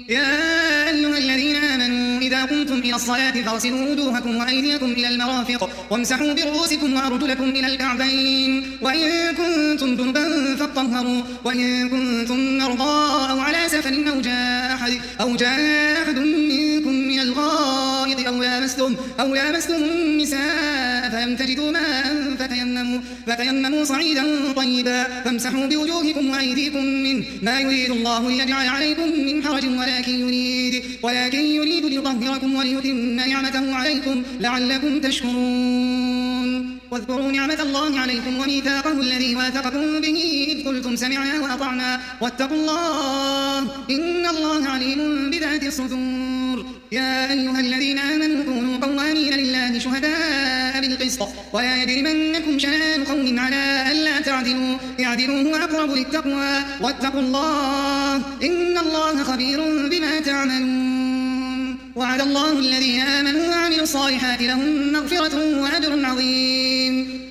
يا أيها الذين آمنوا إذا قمتم إلى الصلاة فاغسلوا وجوهكم وأيديكم إلى المرافق وامسحوا برؤوسكم وأرجلكم إلى الكعبين وإن كنتم جنبا فاطهروا وإن كنتم مرضى أو على سفر أو جاء أحد منكم من الغائط أو لامستم النساء فلم تجدوا ماء فتيمموا صعيدا طيبا فامسحوا بوجوهكم وأيديكم منه ما يريد الله ليجعل عليكم من حرج ولكن يريد ليطهركم وليتم نعمته عليكم لعلكم تشكرون. واذكروا نعمة الله عليكم وميثاقه الذي واثقكم به إذ قلتم سمعنا وأطعنا واتقوا الله إن الله عليم بذات الصدور. يا أيها الذين آمنوا كونوا قوامين لله شهداء بالقسط ولا يجرمنكم شنآن قوم على ألا تعدلوا اعدلوا هو أقرب للتقوى واتقوا الله إن الله خبير بما تعملون. وعد الله الذين آمنوا وعملوا الصالحات لهم مغفرة وأجر عظيم.